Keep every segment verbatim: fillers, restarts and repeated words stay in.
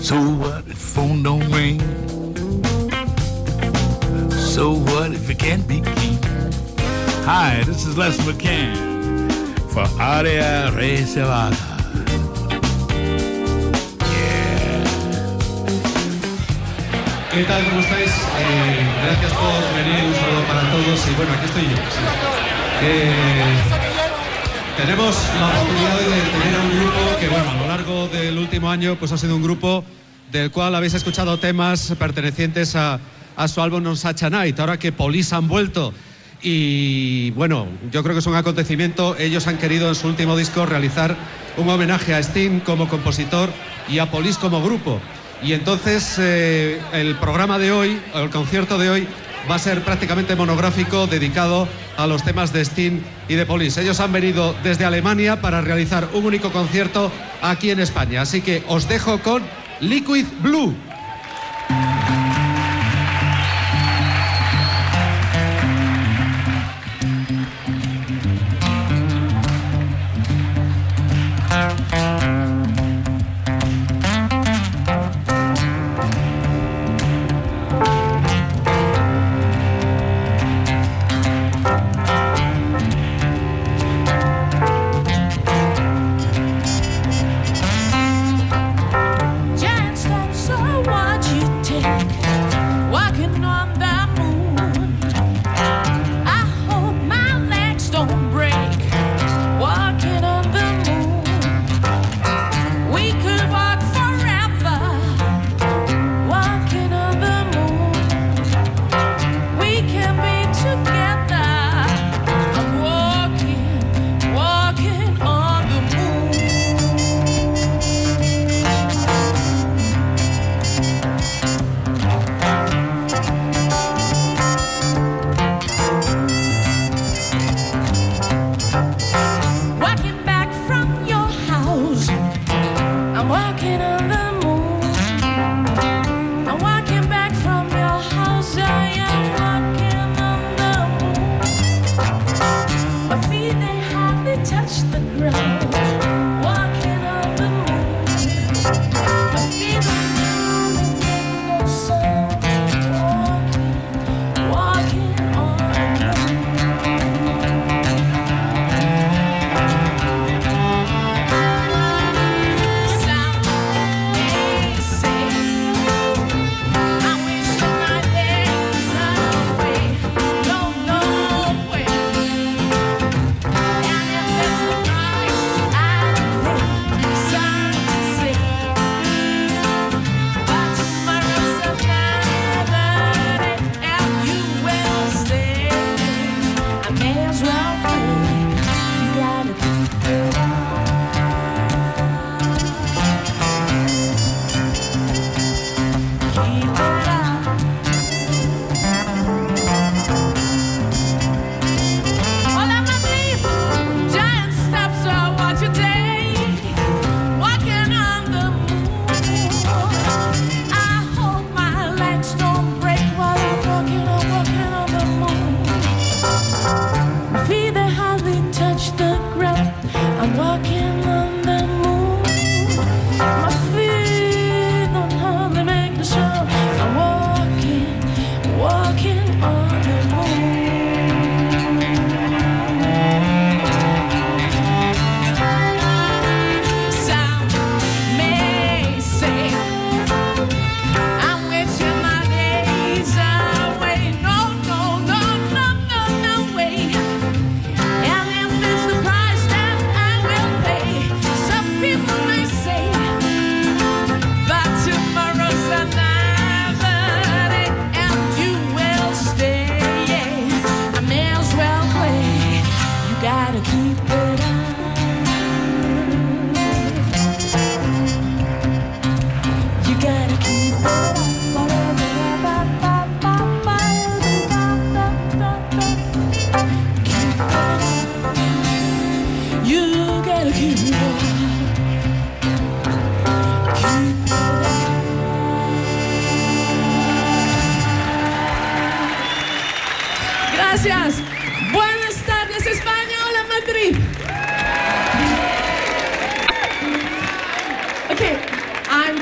So what if phone don't ring? So what if it can't be clean? Hi, this is Les McCann for Aria Reservada. Yeah. ¿Qué tal? ¿Cómo estáis? Eh, gracias por venir, un saludo para todos y bueno, aquí estoy yo. Sí. Eh, tenemos la oportunidad de tener a un grupo que bueno, a lo largo del último año pues ha sido un grupo del cual habéis escuchado temas pertenecientes a, a su álbum On Such a Night, ahora que Police han vuelto. Y bueno, yo creo que es un acontecimiento. Ellos han querido en su último disco realizar un homenaje a Sting como compositor y a Police como grupo. Y entonces eh, el programa de hoy, el concierto de hoy, va a ser prácticamente monográfico dedicado a los temas de Sting y de Police. Ellos han venido desde Alemania para realizar un único concierto aquí en España. Así que os dejo con Liquid Blue.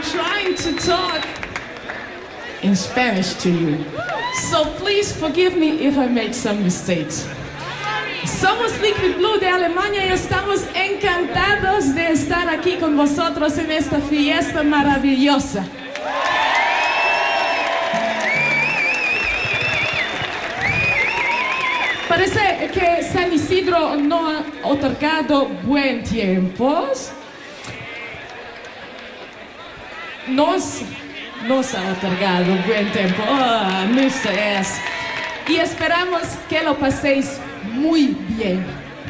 trying to talk in Spanish to you. So please forgive me if I make some mistakes. Somos Liquid Blue de Alemania y estamos encantados de estar aquí con vosotros en esta fiesta maravillosa. Parece que San Isidro no ha otorgado buen tiempo. Nos, nos ha otorgado buen tiempo. Oh, mister S. Y esperamos que lo paséis muy bien.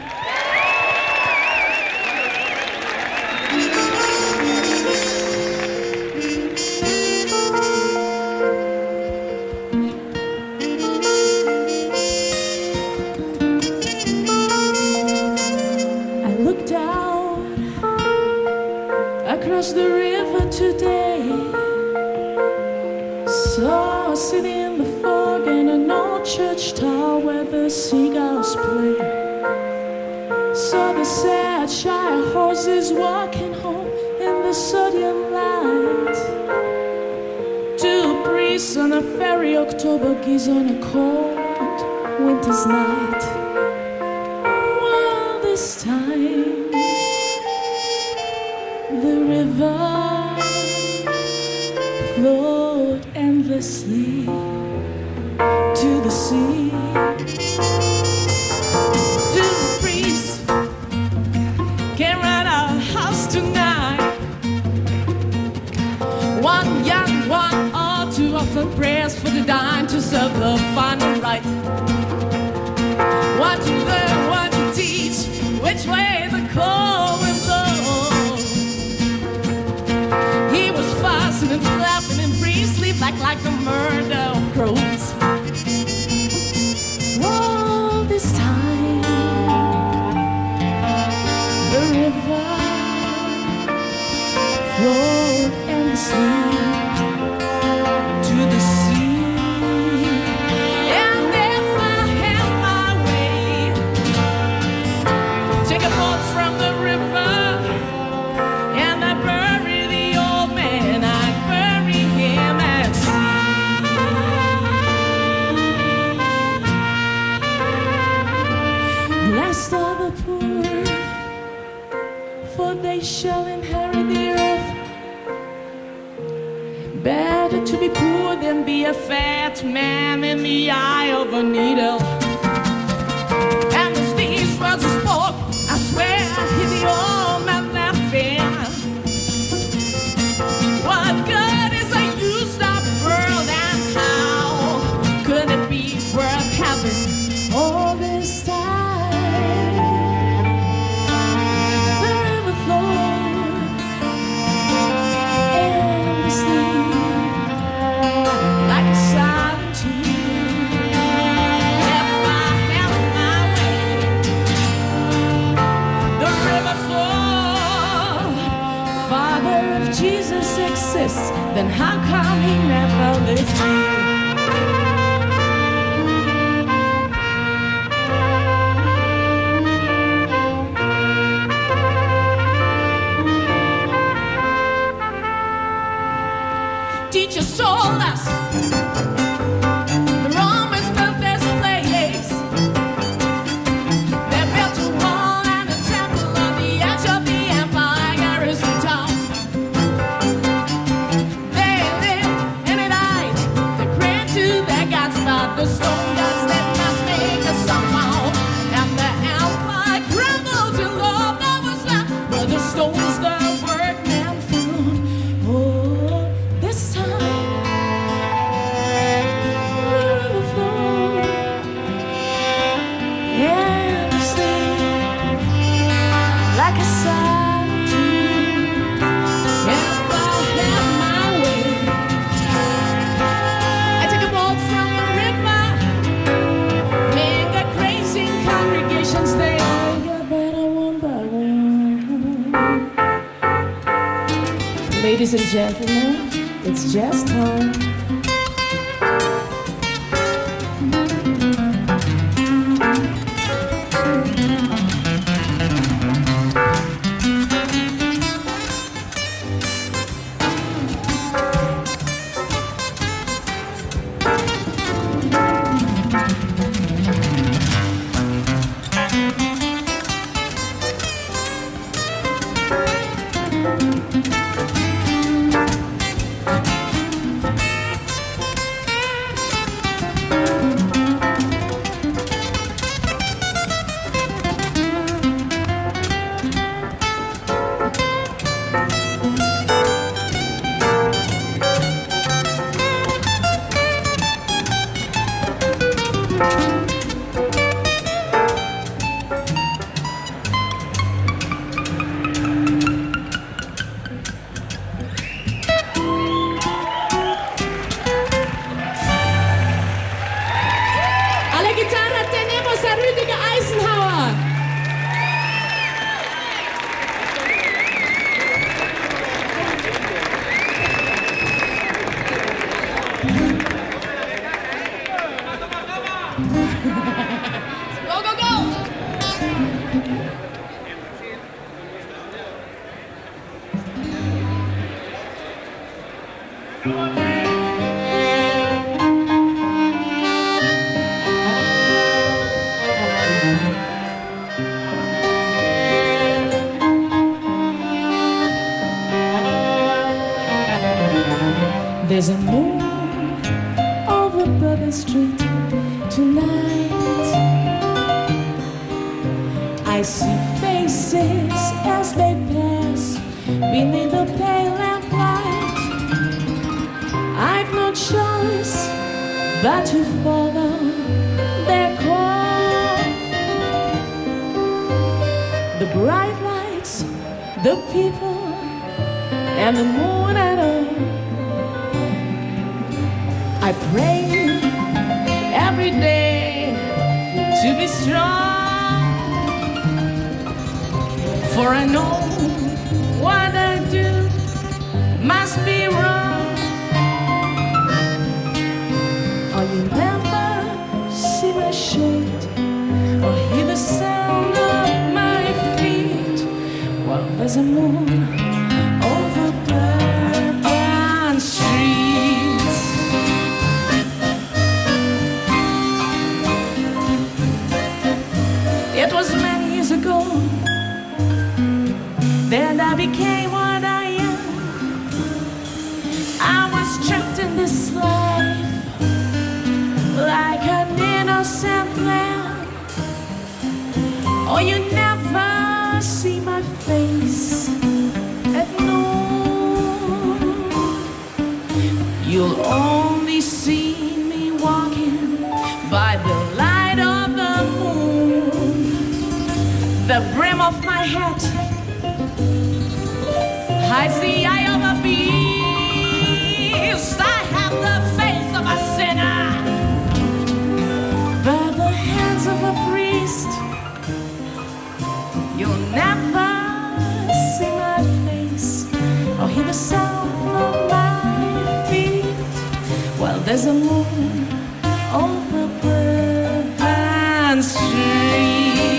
I looked out across the river today, saw a city in the fog and an old church tower where the seagulls play. Saw the sad, shy horses walking home in the sodium light. Two priests on a ferry, October geese on a cold winter's night. Well, this time the river flowed endlessly to the sea. Two priests came round our house tonight. One young, one old, to offer prayers for the dying, to serve the final right. One to learn, one to teach, which way the cold wind blows. He was fussing and flapping and free sleep like like the murder of crows. Well, this time the river flowed endlessly to the sea. And if I had my way, take a boat from the river, and I bury the old man, I bury him at sea. Blessed are the poor, for they shall inherit the earth. Better to be poor than be a fat man in the eye of a needle. And as these words I spoke, I swear I hear the old man laughing. What good is a used up world, and how could it be worth having all this time? The river flowed endlessly like a silent tune. If I had my way, the river flowed. Father, if Jesus exists, then how come he never lived here? Teachers told us the Romans built this place. They built a wall and a temple on the edge of the empire, garrison town. They lived and they died. They prayed to their gods, but the stone gods did not make us somehow. And the empire crumbled till all that was left were the stones the workmen found. Oh, this time like a silent tune. If I had my way, I take a boat from the river, make a crazy congregations, they all get better one by one. Ladies and gentlemen, it's jazz time. There's a moon over Bourbon Street tonight. I see faces as they pass beneath the pale lamplight. I've no choice but to follow their call. The bright lights, the people, and the moon at all. I pray every day to be strong, for I know what I do must be wrong. Oh, you never see my shade or hear the sound of my feet while there's a moon over Bourbon Street. It was many years ago that I became what I am. I was trapped in this life like an innocent lamb. Oh, you never see my face at noon. You'll only see me walking by the light of the moon. The brim of my hat hides the eye of a beast. I have the face of a sinner, by the hands of a priest. You'll never see my face or hear the sound of my feet while there's a moon over Bourbon Street.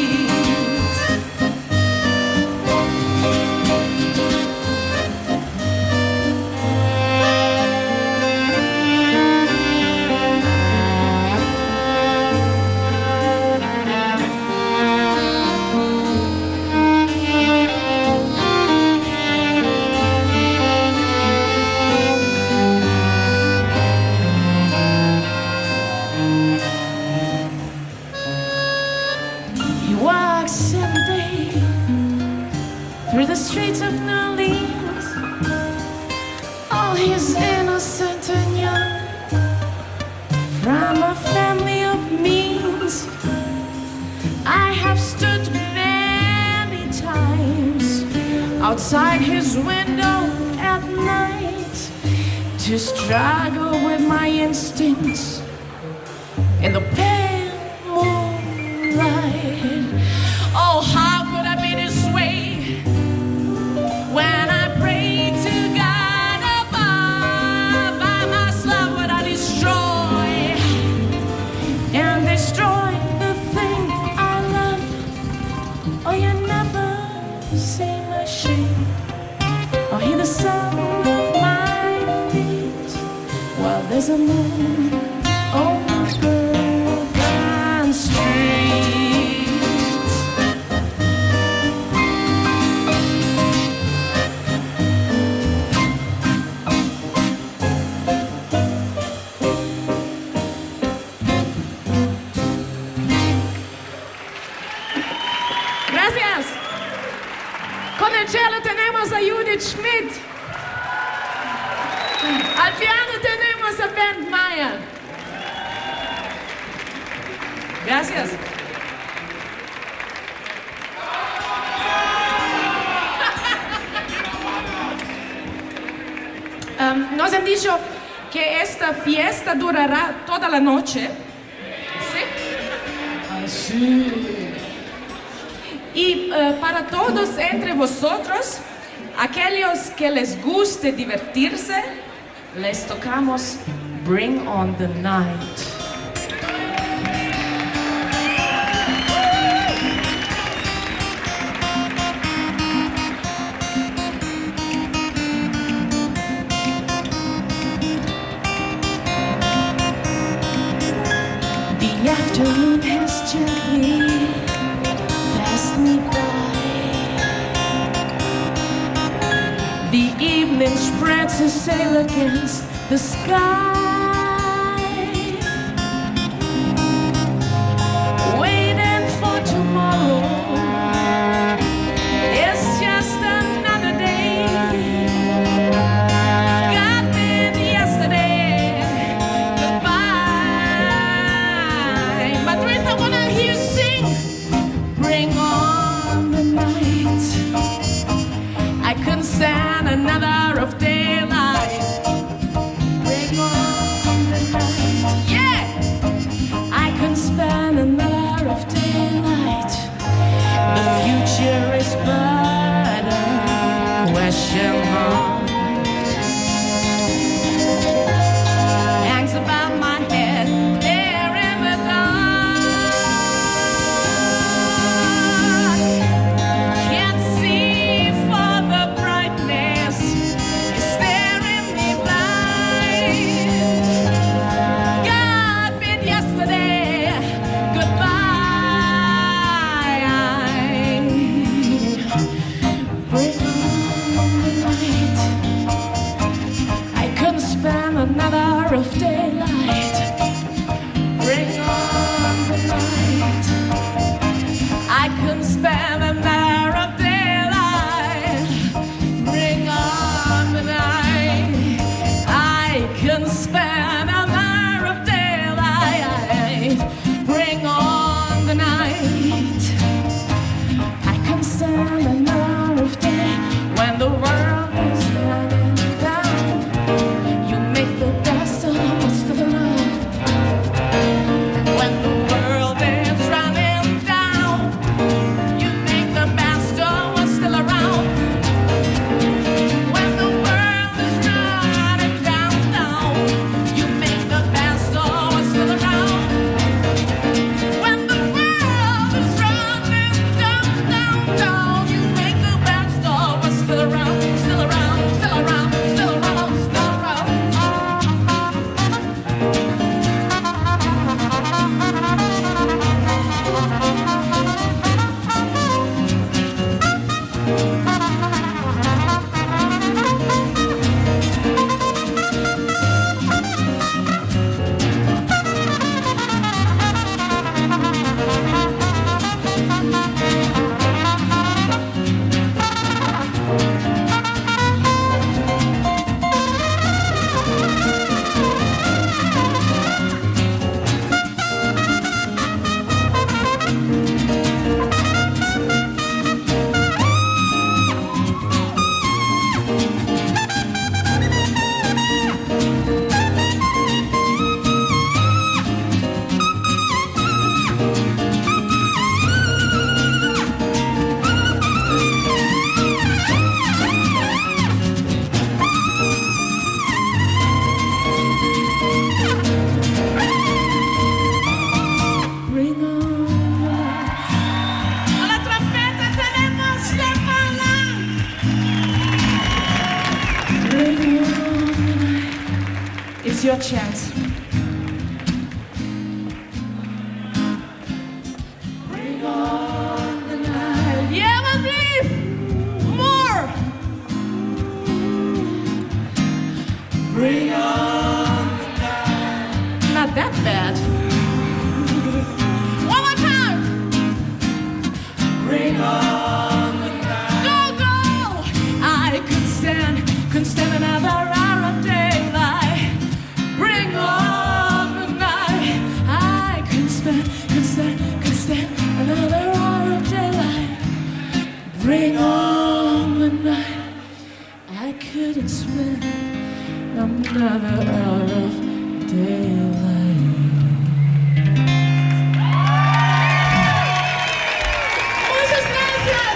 Through the streets of New Orleans, all he's innocent and young, from a family of means. I have stood many times outside his window at night to struggle with my instincts in the pale moonlight. Oh, how could I be this way when I pray to God above? I must love what I destroy and destroy the thing I love. Oh, you never see my shame or hear the sound of my feet while there's a moon over Bourbon Street. Gracias. Con el cello tenemos a Judith Schmidt. Al piano tenemos a Ben Meyer. Gracias. Um, nos han dicho que esta fiesta durará toda la noche. ¿Sí? Ah, sí. Y uh, para todos entre vosotros, aquellos que les guste divertirse, les tocamos Bring on the Night. just gently passed me by. The evening spreads a sail against the sky, waiting for tomorrow. It's just another day. God did yesterday. Goodbye. Madrid, I wanna hear you sing. Bring on the night. I couldn't stand another hour of daylight. Bring on the night. Yeah. I couldn't spend another hour of daylight. The future is but a question mark. Hangs above my head there in the dark. Can't see for the brightness is staring me blind. God bid yesterday goodbye. Bring on the night. I couldn't spend another hour of daylight. Bring on the night. I couldn't spend an hour of daylight. Bring on the night. I couldn't spend an hour of daylight. Bring on the night. I couldn't stand an hour of day when the world is running down. You make the best of what's still around. When the world is running down, you make the best of what's still around. When the world is running down, down, you make the best of what's still around. When the world is running down, down, down, you make the best of what's still around, still around, still around, still around, still around. Bring on the night. A la trompeta tenemos Stefana. Bring on the night. It's your chance. Bring on the night. Yeah, Madrid. More. Bring on the night. Not that bad. One more time. Bring on the night. Go, go. I couldn't stand, couldn't stand another hour of daylight. Bring on the night. I couldn't stand, couldn't stand, couldn't stand another hour of daylight. Bring on the night. I couldn't spend another hour of daylight. Muchas gracias.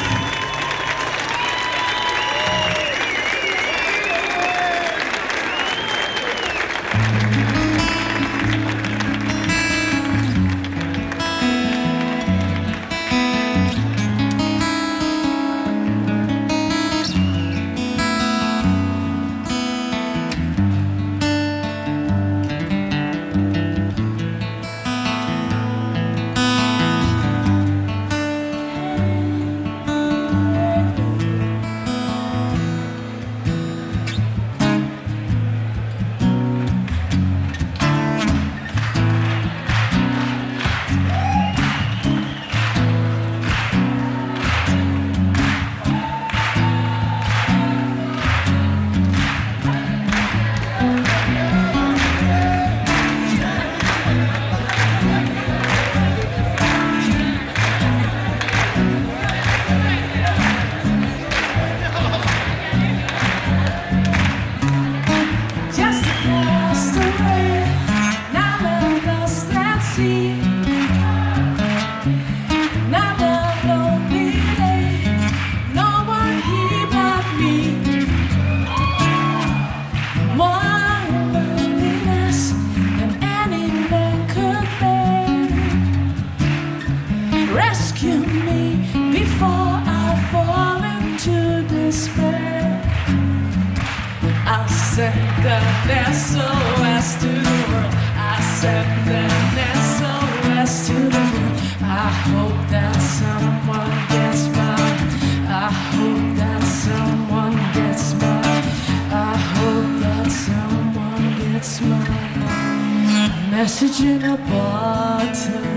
send an S O S to the world. I send an S O S to the world. I hope that someone gets mine. I hope that someone gets mine. I hope that someone gets mine. Message in a bottle.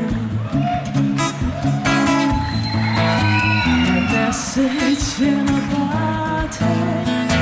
A message in a bottle.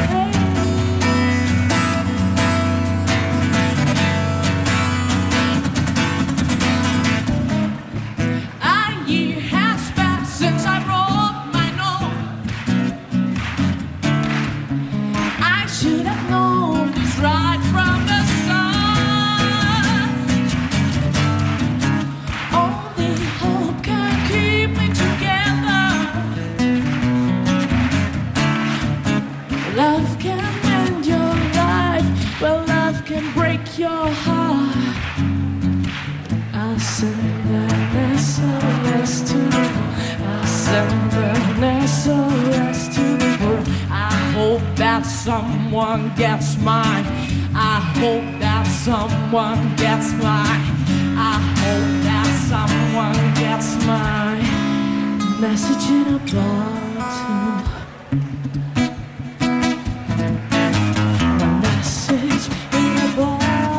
Your heart. I'll send an S O S to the world. I'll send an S O S to the world. I hope that someone gets mine. I hope that someone gets mine. I hope that someone gets mine. Message in a bottle. A message in a bottle.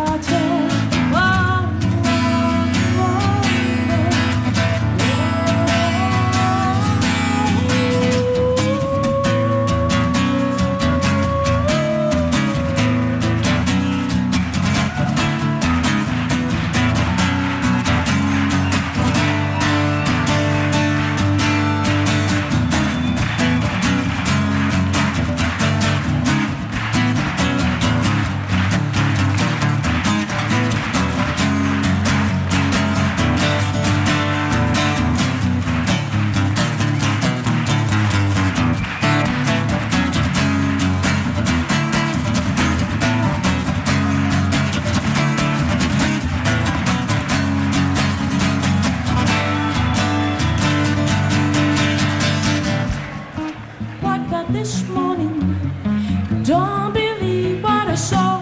This morning, don't believe what I saw.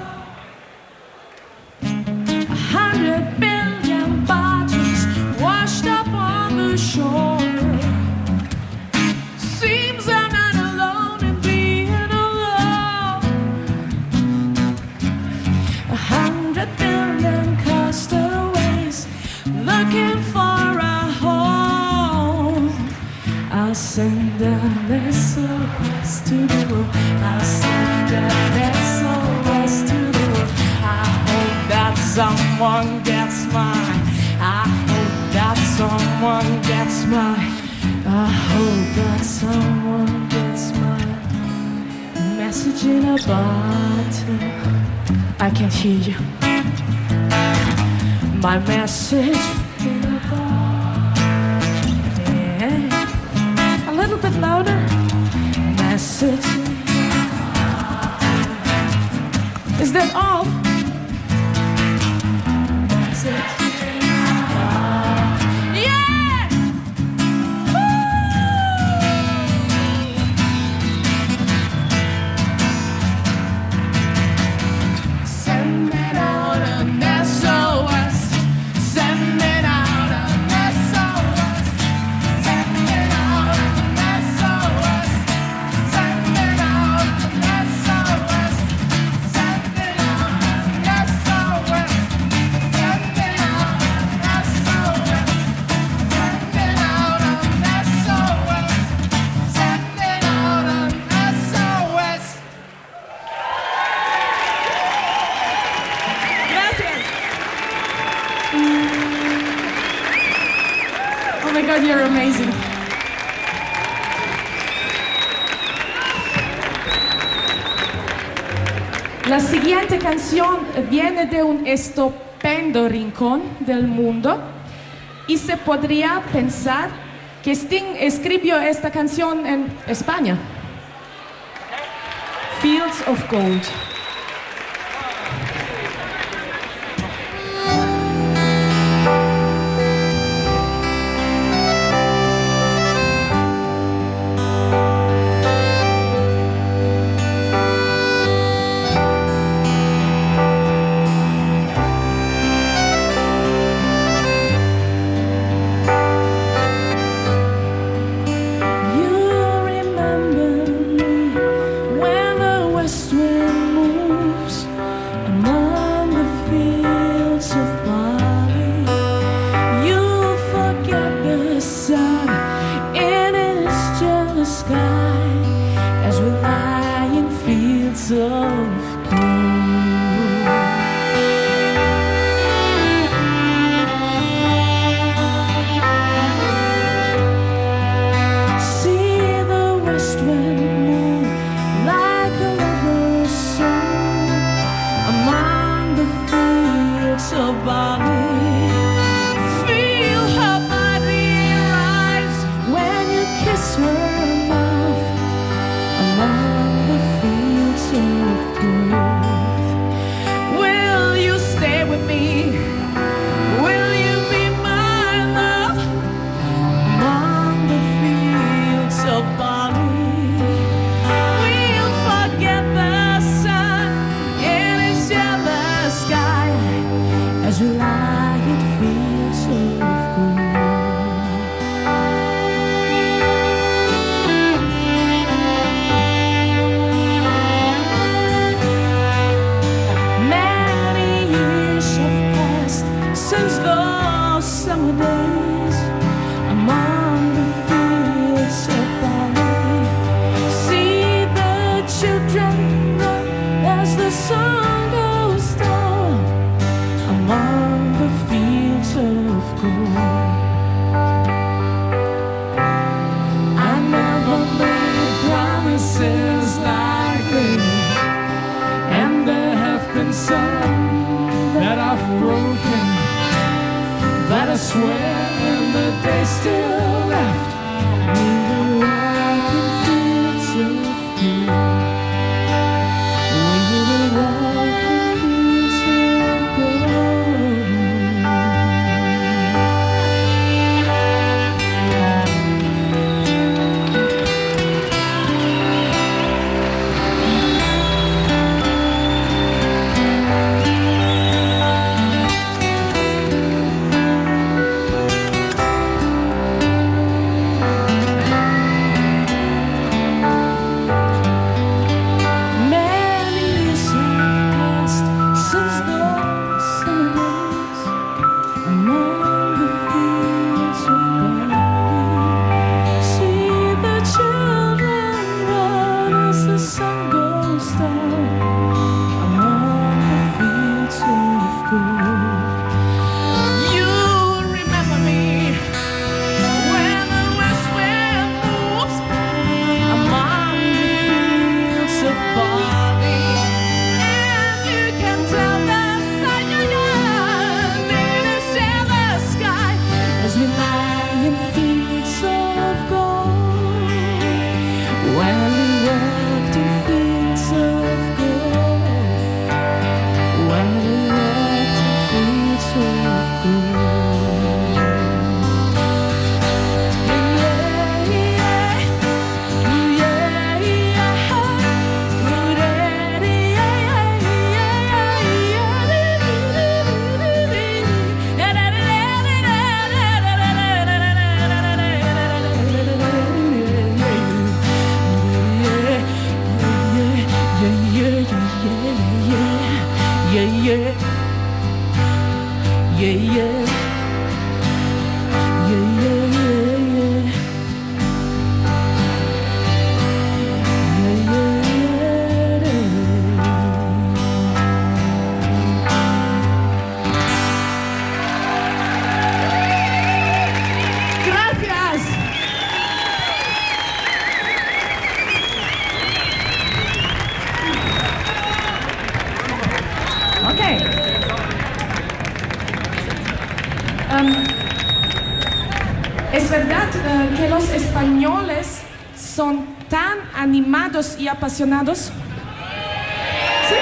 A hundred billion bodies washed up on the shore. Seems I'm not alone in being alone. A hundred billion castaways looking for a home. I'll send an S O S to the world. I'll send an S O S to the world. I hope that someone gets mine. I hope that someone gets mine. I hope that someone gets mine. Message in a bottle. I can't hear you. My message in a bottle. Yeah. A little bit louder. Message. Is that all? Message. Yeah! Woo! Send it out an S O S. Send it out an S O S. Send it out an S O S. Send it out an S O S. Send it out an S O S. Send it out an S O S. Send it out an S O S. Send it out an S O S. Gracias. Oh my God, you're amazing. La siguiente canción viene de un estupendo rincón del mundo y se podría pensar que Sting escribió esta canción en España. Fields of Gold. Y apasionados. ¿Sí?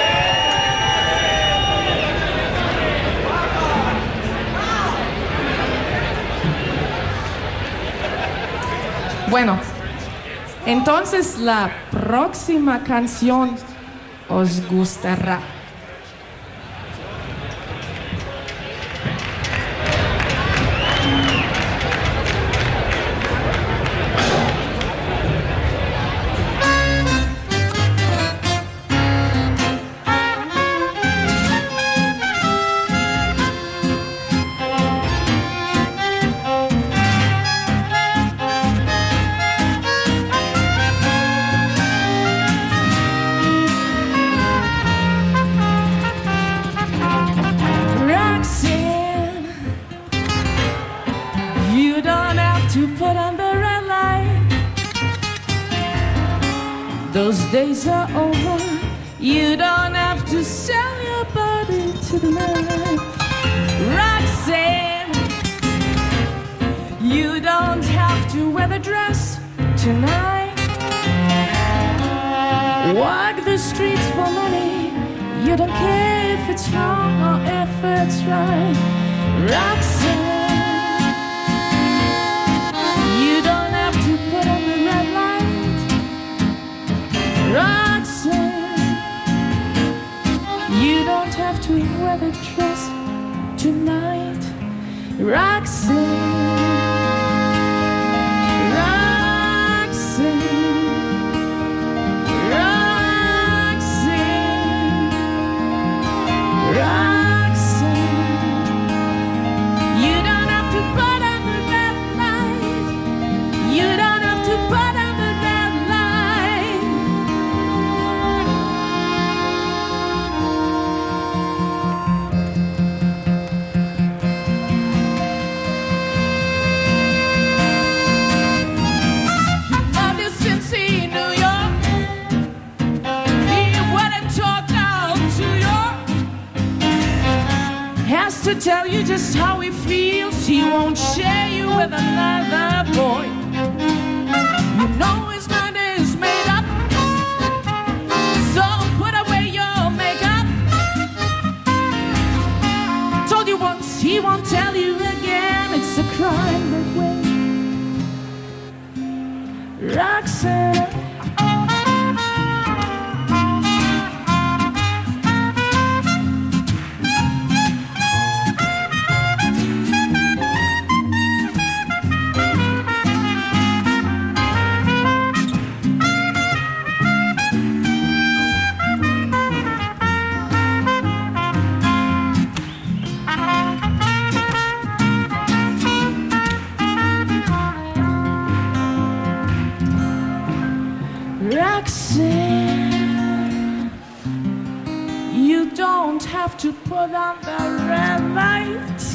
Bueno, entonces la próxima canción os gustará. Thank days are over. You don't have to sell your body to the night. Roxanne, you don't have to wear the dress tonight. Walk the streets for money. You don't care if it's wrong or if it's right. Roxanne, you don't have to put on the red light. Roxanne, you don't have to wear the dress tonight. Roxanne, Roxanne, Roxanne, Roxanne, you don't have to put on the red light. You don't have to put on the red light. Love you since he New York. He went and talked down to York. Has to tell you just how he feels. He won't share you with another boy. You know his mind is made up. So put away your makeup. Told you once, he won't tell you again. It's a crime that way. Roxanne, Roxanne, you don't have to put on the red light.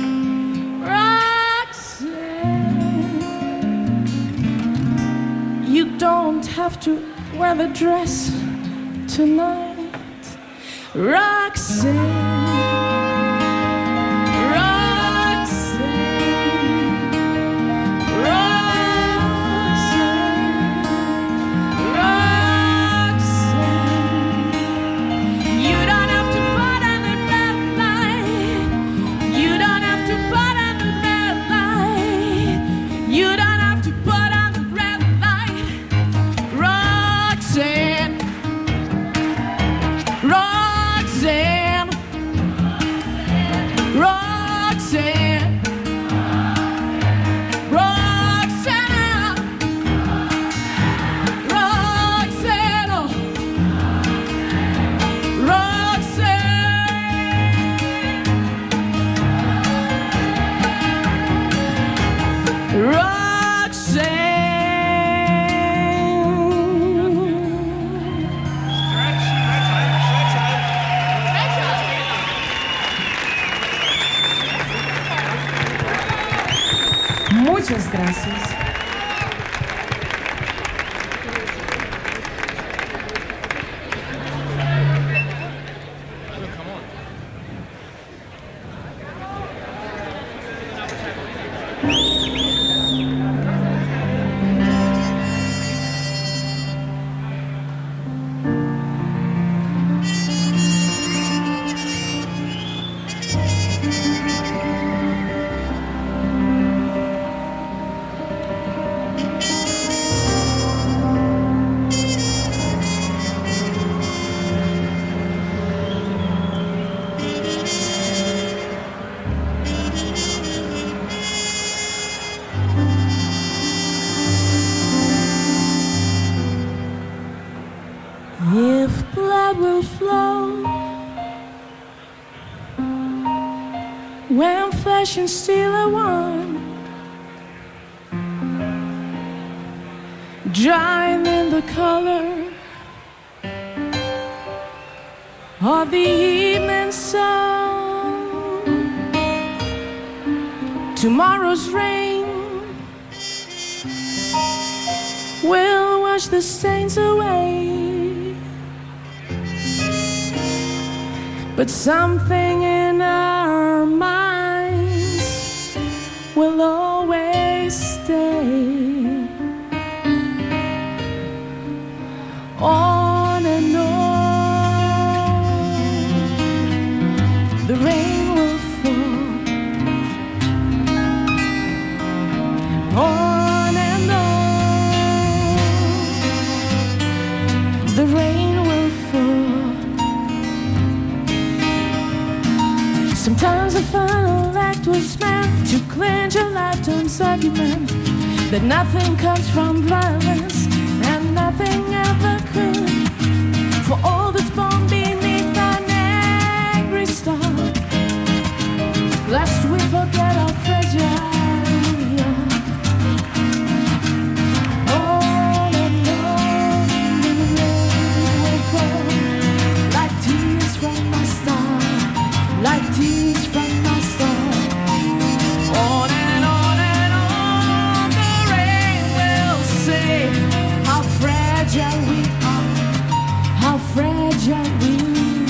Roxanne, you don't have to wear the dress tonight. Roxanne, Muchas gracias. If blood will flow when flesh and steel are one, drying in the color of the evening sun, tomorrow's rain will wash the stains away. But something in our minds will always stay. On and on, the rain will fall. On and on, the rain will fall. Sometimes the final act was meant to clinch a lifetime's argument, that nothing comes from violence and nothing ever could. For all that's born beneath an angry star, lest we forget how fragile we are. On and on, the rain will fall, like tears from my star, like tears from my star. On and on and on, the rain will say how fragile we are, how fragile we are.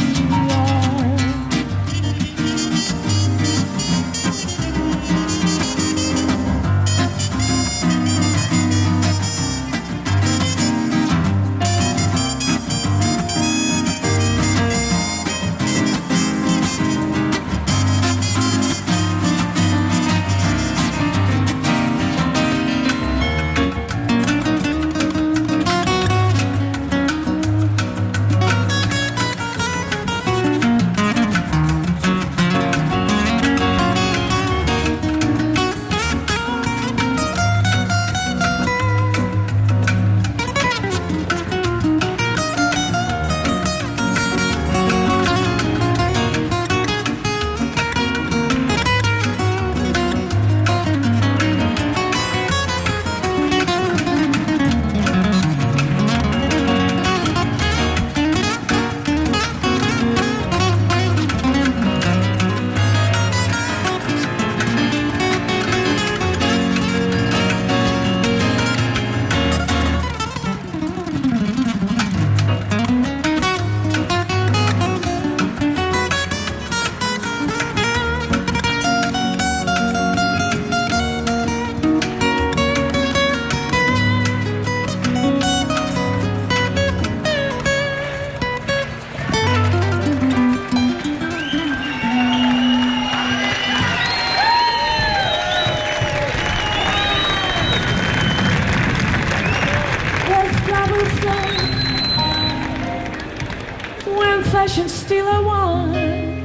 When flesh and steel are one,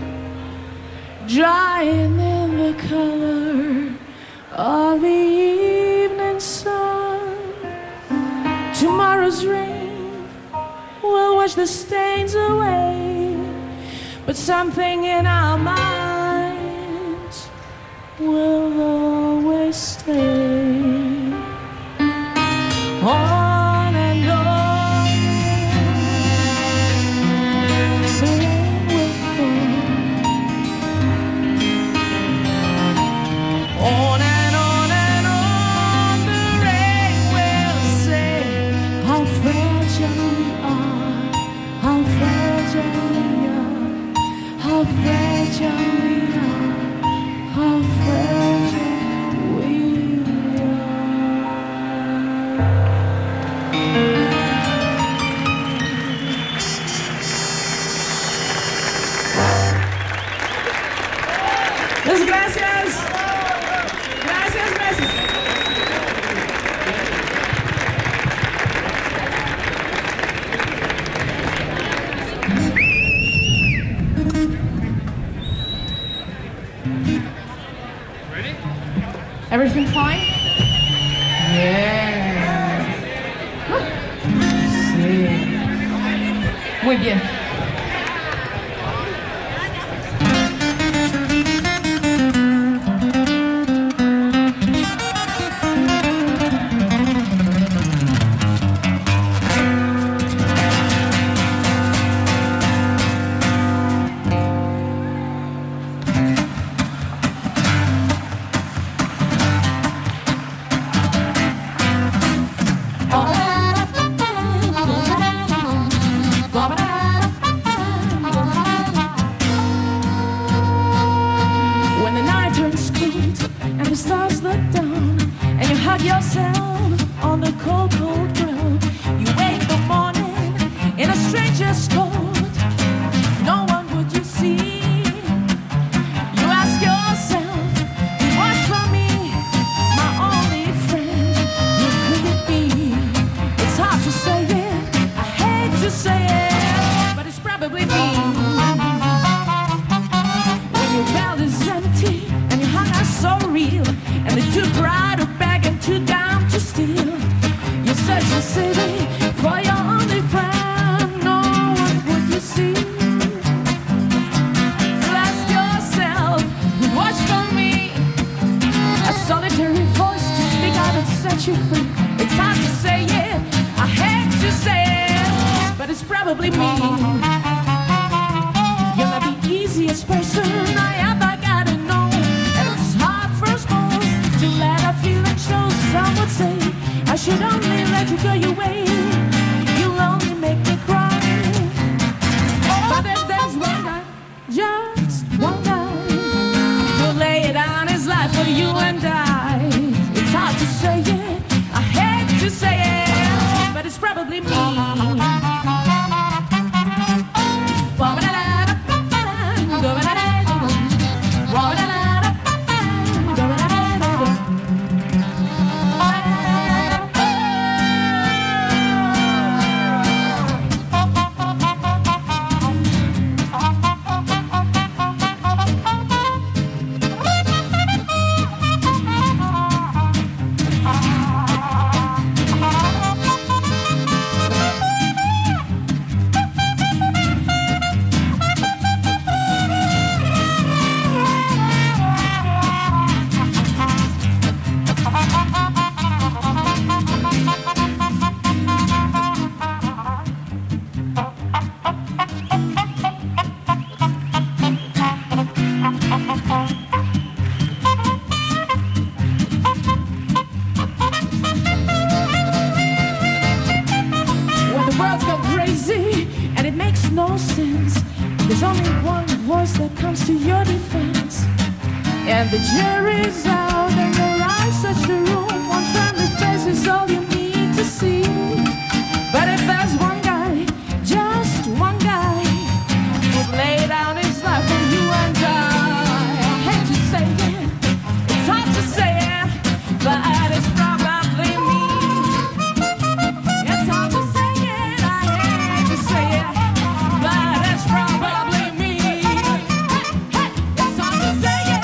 drying in the color of the evening sun. Tomorrow's rain will wash the stains away, but something in our minds will always stay. On and on, the rain will fall. On and on and on, the rain will say how fragile we are, how fragile we are, how fragile we are, how fragile we Muchas gracias. Gracias, gracias. Ready? Everything fine? Yeah. Sí. Muy bien. Oh. me. When your belt is empty and your hunger so real, and they took right up back and took down to steal. You search the city for your only friend. No, what would you see? Ask yourself, watch for me. A solitary voice to speak out and set you free. It's hard to say it, I hate to say it, but it's probably me. You're not the easiest person I ever got to know, and it's hard first more to let a feeling show. Some would say I should only let you go your way. You'll only make me cry. But if there's one guy, just one guy, who'll lay it on his life for you and I, it's hard to say it, I hate to say it, but it's probably me. And the jury's out and your eyes search the room. One friendly face is all you need to see. But if there's one guy, just one guy, who'd lay down his life for you and I, I hate to say it, it's hard to say it, but it's probably me. It's hard to say it, I hate to say it, but it's probably me. It's hard to say it,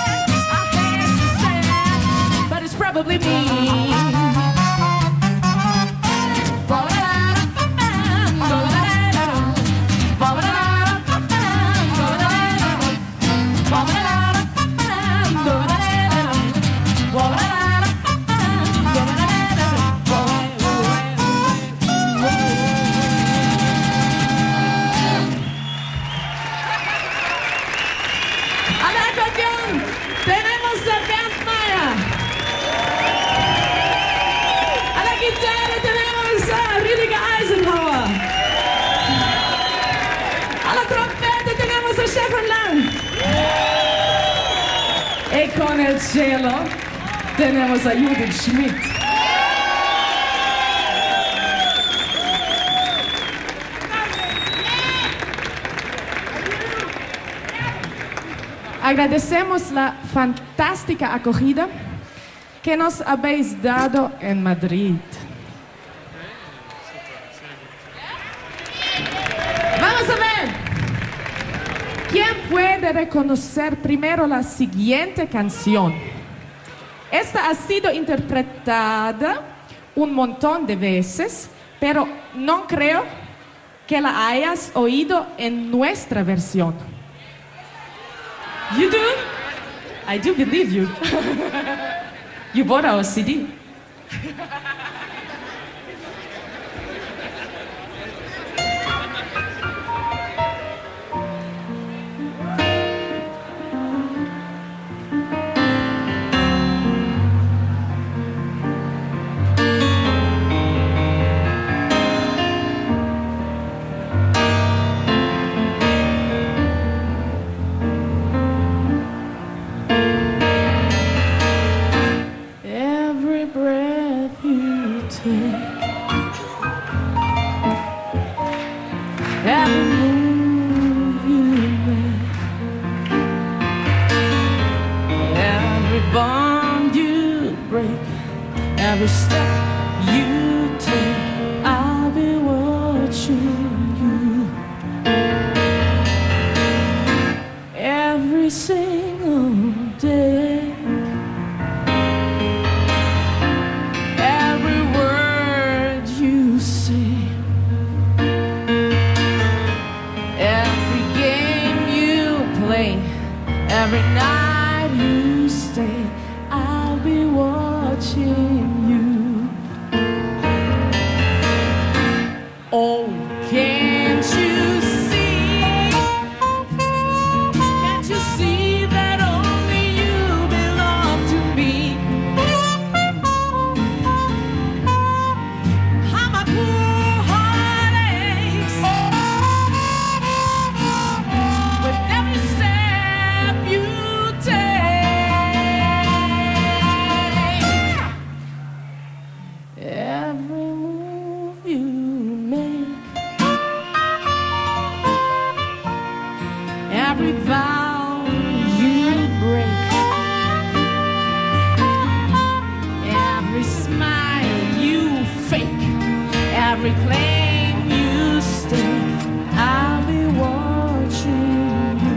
probably me. A la acordeón tenemos a Bernd Meyer. Gitarre tenemos a Rüdiger Eisenhower. A la trompeta tenemos a Stefan Lang. E con el cello tenemos a Judith Schmidt. Agradecemos la fantástica acogida que nos habéis dado en Madrid. Vamos a ver. ¿Quién puede reconocer primero la siguiente canción? Esta ha sido interpretada un montón de veces, pero no creo que la hayas oído en nuestra versión. You do? I do believe you. You bought our C D. Every move you make, every bond you break, every step you take, I'll be watching you. Every night you stay, I'll be watching you. Oh, can't you see? Can't you see that only you belong to me? How my poor heart aches with every step you take, every move you make, every vow you break, every smile you fake, every claim you stake, I'll be watching you.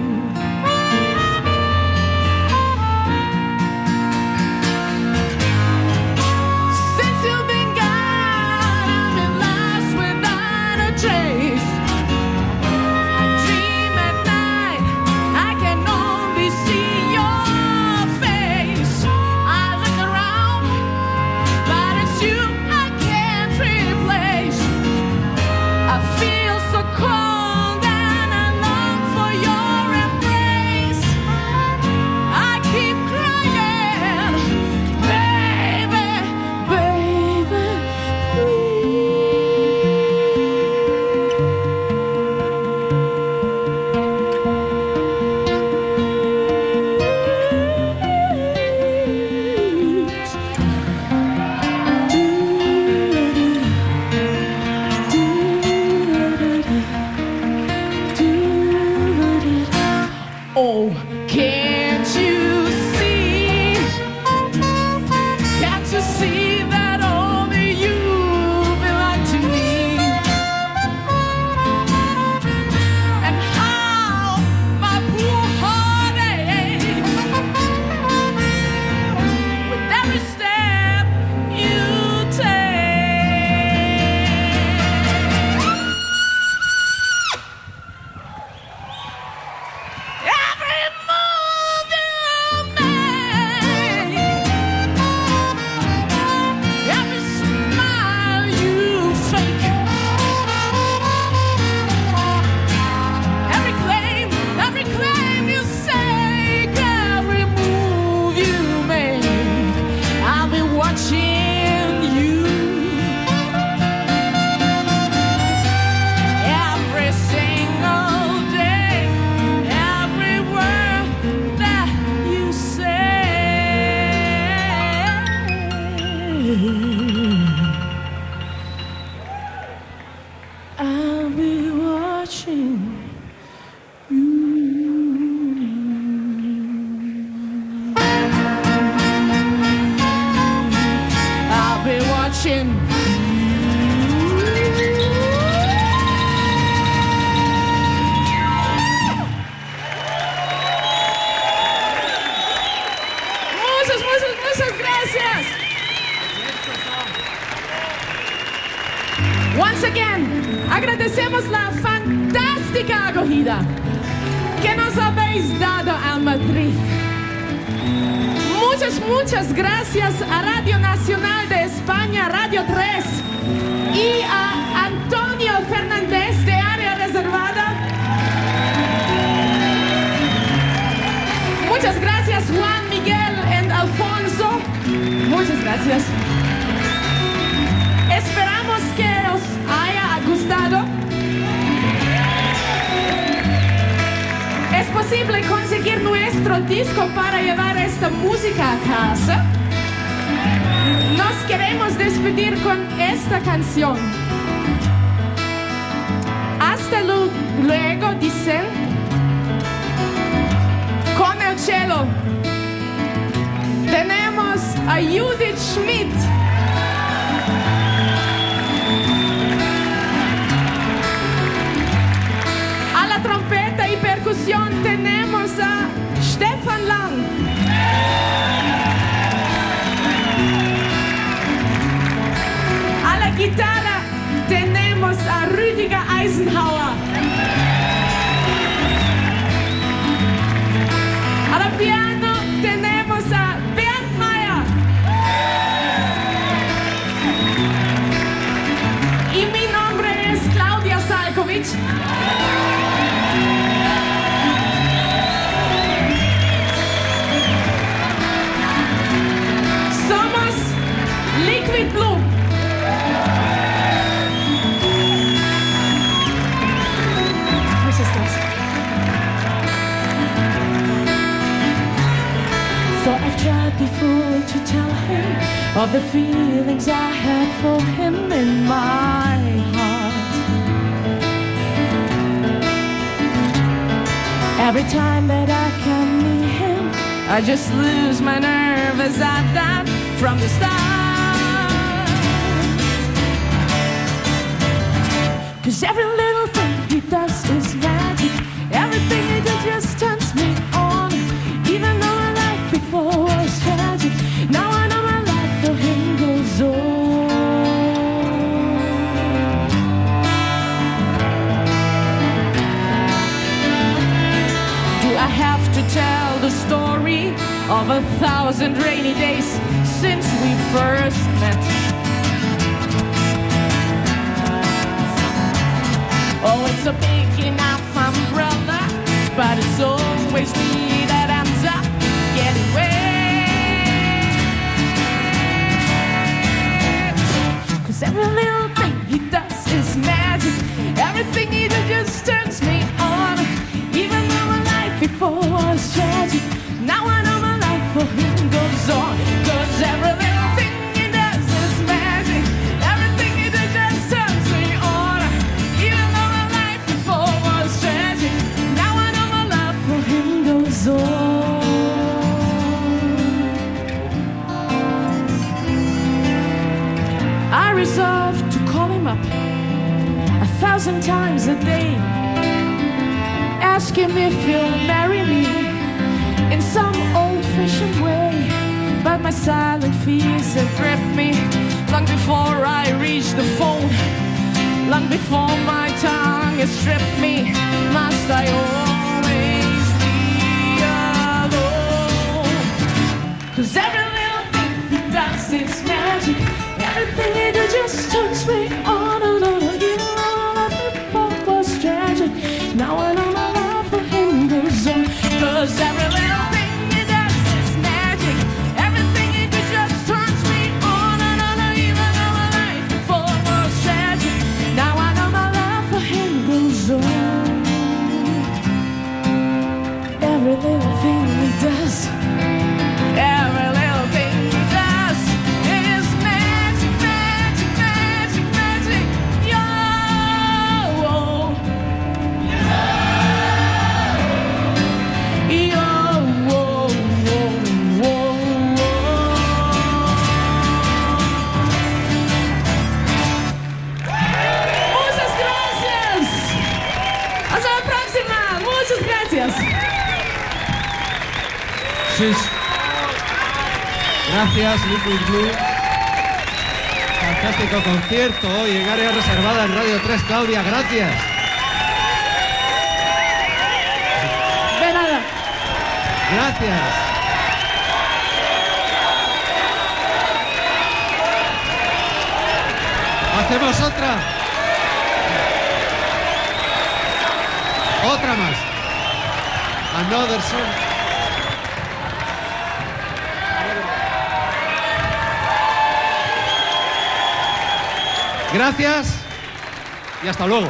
Since you've been gone, I've been lost without a trace. I dream at night, I can only see your face. I look around, but it's you I can't replace. I feel so cold and I long for your embrace. I keep crying, baby, baby, oh, can't you see? Can't you see that only you belong to me? And how my poor heart aches with every step you take. Every move you make, every smile you fake, every claim, every claim you say, every move you make, I'll be watching you. Every single day, every word that you say, I'll be watching you. I'll be watching you. Muchas, muchas, muchas gracias. Once again, agradecemos la fantástica acogida que nos habéis dado a Madrid. Muchas, muchas gracias a Radio Nacional de España, Radio tres, y a Antonio Fernández de Área Reservada. Muchas gracias, Juan Miguel y Alfonso. Muchas gracias. Esperamos que os haya gustado. Es posible conseguir nuestro disco para llevar esta música a casa. Nos queremos despedir con esta canción. Hasta lu- luego, dicen, con el cello. Tenemos a Judith Schmidt. A la trompeta y percusión tenemos a Stefan Lang. A la guitarra tenemos a Rüdiger Eisenhower. A la be fool to tell him of the feelings I had for him in my heart. Every time that I come near him, I just lose my nerve as I've done from the start. 'Cause every little thing he does is magic. Everything he does just turns me on. Even though my life before was tragic, now I know my life for him goes on. Do I have to tell the story of a thousand rainy days since we first met? Oh, it's a big enough umbrella, but it's always me that ends up getting wet. 'Cause every little thing he does is magic. Everything he does just turns me on. Even though my life before was tragic, now I know my life for him goes on. 'Cause every little thing he does is magic. Everything he does just turns me on. Even though my life before was tragic, now I know my life for him goes on. I resolved to call him up a thousand times a day, ask him if he'll marry me in some old-fashioned way. But my silent fears have gripped me long before I reach the phone. Long before my tongue has stripped me, must I always be alone? 'Cause every little thing he does is magic. Everything he does just turns me on and on. Even though my life before was tragic, now I know my love for him goes on. 'Cause every little thing he does is magic. Everything he does just turns me on and on. Even though my life before was tragic, now I know my love for him goes on. Every little thing he does, every little thing he does is magic, magic, magic, magic. Yo! Yo, whoa, whoa, whoa, Muchas gracias. Hasta la próxima. Muchas gracias. Sí. Gracias, Liquid Blue. Fantástico concierto hoy en área reservada en Radio tres. Claudia, gracias. De nada. Gracias. Hacemos otra. Otra más. Another song. Gracias y hasta luego.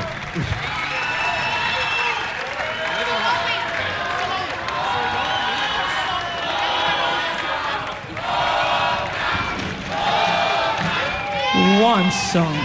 One song.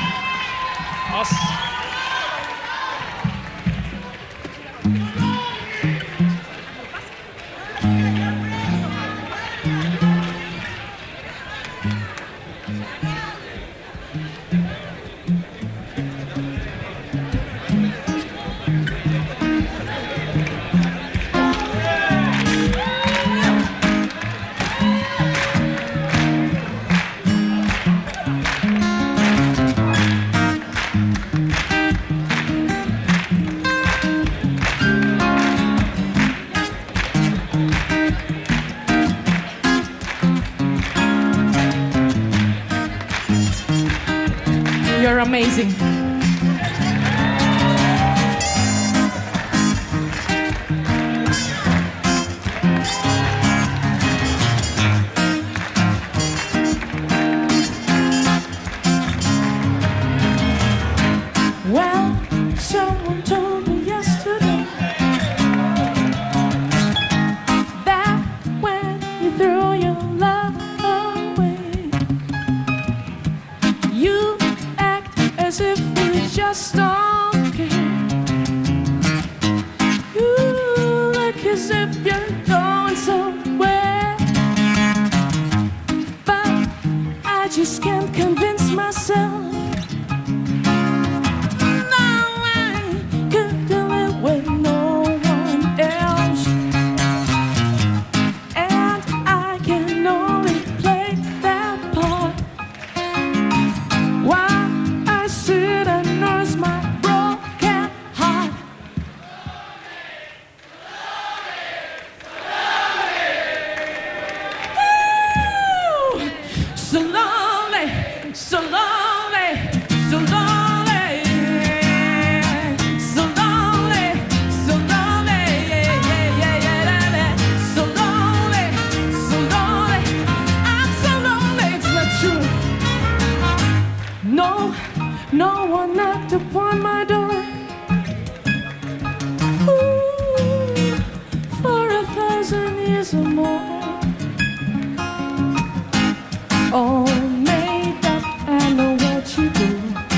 You're amazing. Well, someone told me yesterday that when you threw your love as if you're going somewhere, but I just can't convince myself. So lonely, so lonely, so lonely, so lonely, so lonely, yeah, yeah, yeah, yeah, yeah. So lonely, so lonely, I'm so lonely, it's not true. No, no one knocked upon my door. Ooh, for a thousand years or more. All made up, I know what you do.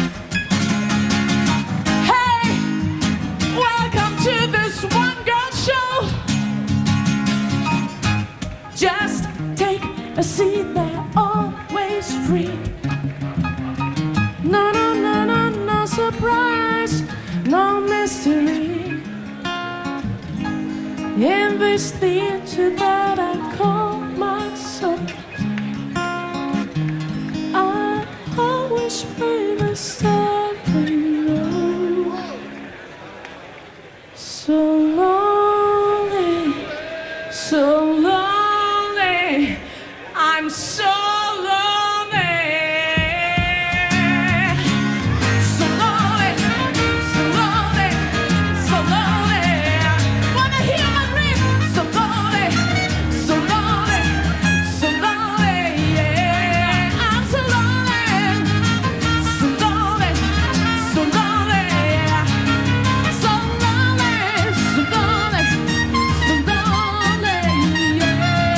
Hey, welcome to this one girl show. Just take a seat, they're always free. No, no, no, no, no surprise, no mystery. In this theater that I call my soul, always play the starting role. So lonely, so lonely, I'm so lonely. So lonely, so lonely, so lonely. Wanna hear my dream? So lonely, so lonely, so lonely, yeah. I'm so lonely. So lonely, so lonely, so lonely, so lonely, so lonely, yeah.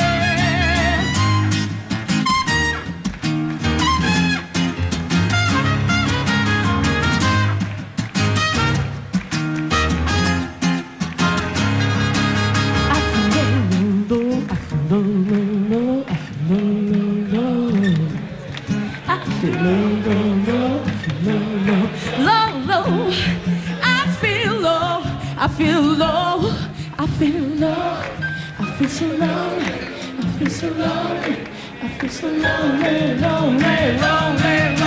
I feel low, low, I feel low, low, low, I feel low, low, low. I feel low, low, low, I feel low, low, low, low. I feel low, I feel low, I feel low. I feel so lonely, I feel so lonely, I feel so lonely, lonely, lonely, lonely.